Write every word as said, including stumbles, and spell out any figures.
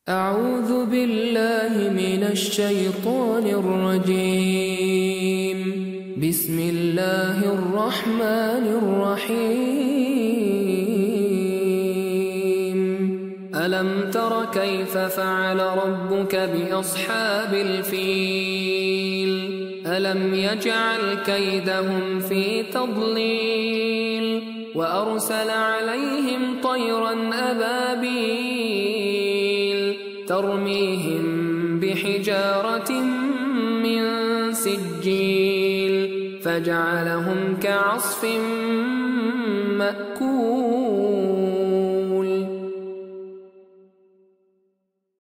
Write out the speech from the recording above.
أعوذ بالله من الشيطان الرجيم. بسم الله الرحمن الرحيم. ألم تر كيف فعل ربك بأصحاب الفيل؟ ألم يجعل كيدهم في تضليل وأرسل عليهم طيرا أبابيل ترميهم بحجارة من سجيل فجعلهم كعصف مأكول.